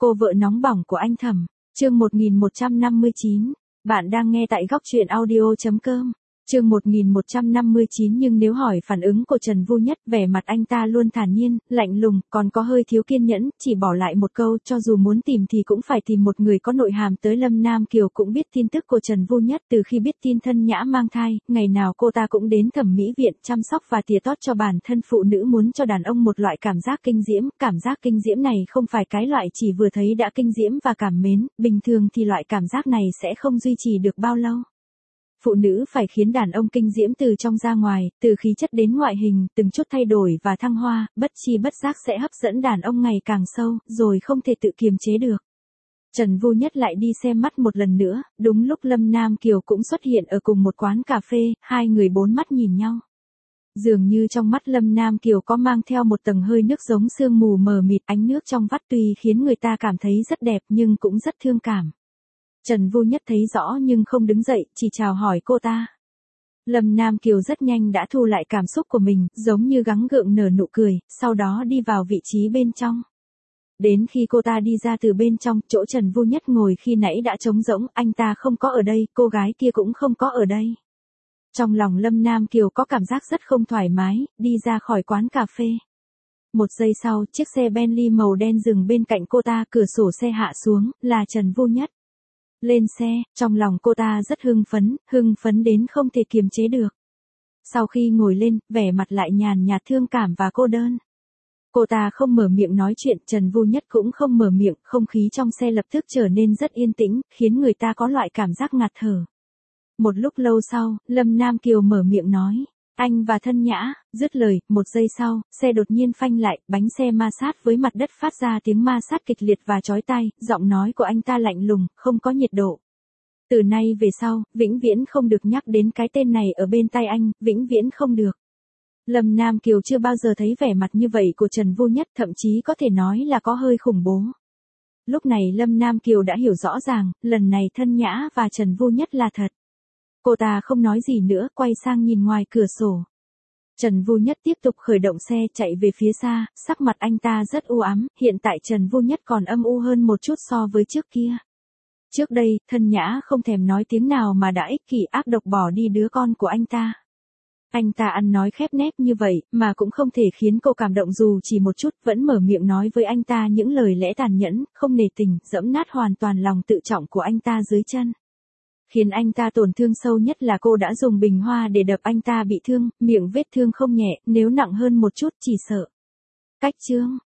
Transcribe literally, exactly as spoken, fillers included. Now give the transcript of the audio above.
Cô vợ nóng bỏng của anh Thẩm, chương một nghìn một trăm năm mươi chín. Bạn đang nghe tại góc truyện audio chấm com. Chương một nghìn một trăm năm mươi chín. Nhưng nếu hỏi phản ứng của Trần Vu Nhất, vẻ mặt anh ta luôn thản nhiên, lạnh lùng, còn có hơi thiếu kiên nhẫn, chỉ bỏ lại một câu, cho dù muốn tìm thì cũng phải tìm một người có nội hàm. Tới Lâm Nam Kiều cũng biết tin tức của Trần Vu Nhất, từ khi biết tin Thân Nhã mang thai, ngày nào cô ta cũng đến thẩm mỹ viện chăm sóc và tỉa tót cho bản thân. Phụ nữ muốn cho đàn ông một loại cảm giác kinh diễm, cảm giác kinh diễm này không phải cái loại chỉ vừa thấy đã kinh diễm và cảm mến, bình thường thì loại cảm giác này sẽ không duy trì được bao lâu. Phụ nữ phải khiến đàn ông kinh diễm từ trong ra ngoài, từ khí chất đến ngoại hình, từng chút thay đổi và thăng hoa, bất chi bất giác sẽ hấp dẫn đàn ông ngày càng sâu, rồi không thể tự kiềm chế được. Trần Vu Nhất lại đi xem mắt một lần nữa, đúng lúc Lâm Nam Kiều cũng xuất hiện ở cùng một quán cà phê, hai người bốn mắt nhìn nhau. Dường như trong mắt Lâm Nam Kiều có mang theo một tầng hơi nước giống sương mù mờ mịt, ánh nước trong vắt tuy khiến người ta cảm thấy rất đẹp nhưng cũng rất thương cảm. Trần Vu Nhất thấy rõ nhưng không đứng dậy, chỉ chào hỏi cô ta. Lâm Nam Kiều rất nhanh đã thu lại cảm xúc của mình, giống như gắng gượng nở nụ cười, sau đó đi vào vị trí bên trong. Đến khi cô ta đi ra từ bên trong, chỗ Trần Vu Nhất ngồi khi nãy đã trống rỗng, anh ta không có ở đây, cô gái kia cũng không có ở đây. Trong lòng Lâm Nam Kiều có cảm giác rất không thoải mái, đi ra khỏi quán cà phê. Một giây sau, chiếc xe Bentley màu đen dừng bên cạnh cô ta, cửa sổ xe hạ xuống, là Trần Vu Nhất. Lên xe, trong lòng cô ta rất hưng phấn, hưng phấn đến không thể kiềm chế được. Sau khi ngồi lên, vẻ mặt lại nhàn nhạt thương cảm và cô đơn. Cô ta không mở miệng nói chuyện, Trần Vu Nhất cũng không mở miệng, không khí trong xe lập tức trở nên rất yên tĩnh, khiến người ta có loại cảm giác ngạt thở. Một lúc lâu sau, Lâm Nam Kiều mở miệng nói, anh và Thân Nhã, dứt lời, một giây sau, xe đột nhiên phanh lại, bánh xe ma sát với mặt đất phát ra tiếng ma sát kịch liệt và chói tai, giọng nói của anh ta lạnh lùng, không có nhiệt độ. Từ nay về sau, vĩnh viễn không được nhắc đến cái tên này ở bên tai anh, vĩnh viễn không được. Lâm Nam Kiều chưa bao giờ thấy vẻ mặt như vậy của Trần Vu Nhất, thậm chí có thể nói là có hơi khủng bố. Lúc này Lâm Nam Kiều đã hiểu rõ ràng, lần này Thân Nhã và Trần Vu Nhất là thật. Cô ta không nói gì nữa, quay sang nhìn ngoài cửa sổ. Trần Vu Nhất tiếp tục khởi động xe chạy về phía xa, sắc mặt anh ta rất u ám, hiện tại Trần Vu Nhất còn âm u hơn một chút so với trước kia. Trước đây, Thân Nhã không thèm nói tiếng nào mà đã ích kỷ ác độc bỏ đi đứa con của anh ta. Anh ta ăn nói khép nép như vậy, mà cũng không thể khiến cô cảm động dù chỉ một chút, vẫn mở miệng nói với anh ta những lời lẽ tàn nhẫn, không nề tình, dẫm nát hoàn toàn lòng tự trọng của anh ta dưới chân. Khiến anh ta tổn thương sâu nhất là cô đã dùng bình hoa để đập anh ta bị thương, miệng vết thương không nhẹ, nếu nặng hơn một chút chỉ sợ. Cách chương,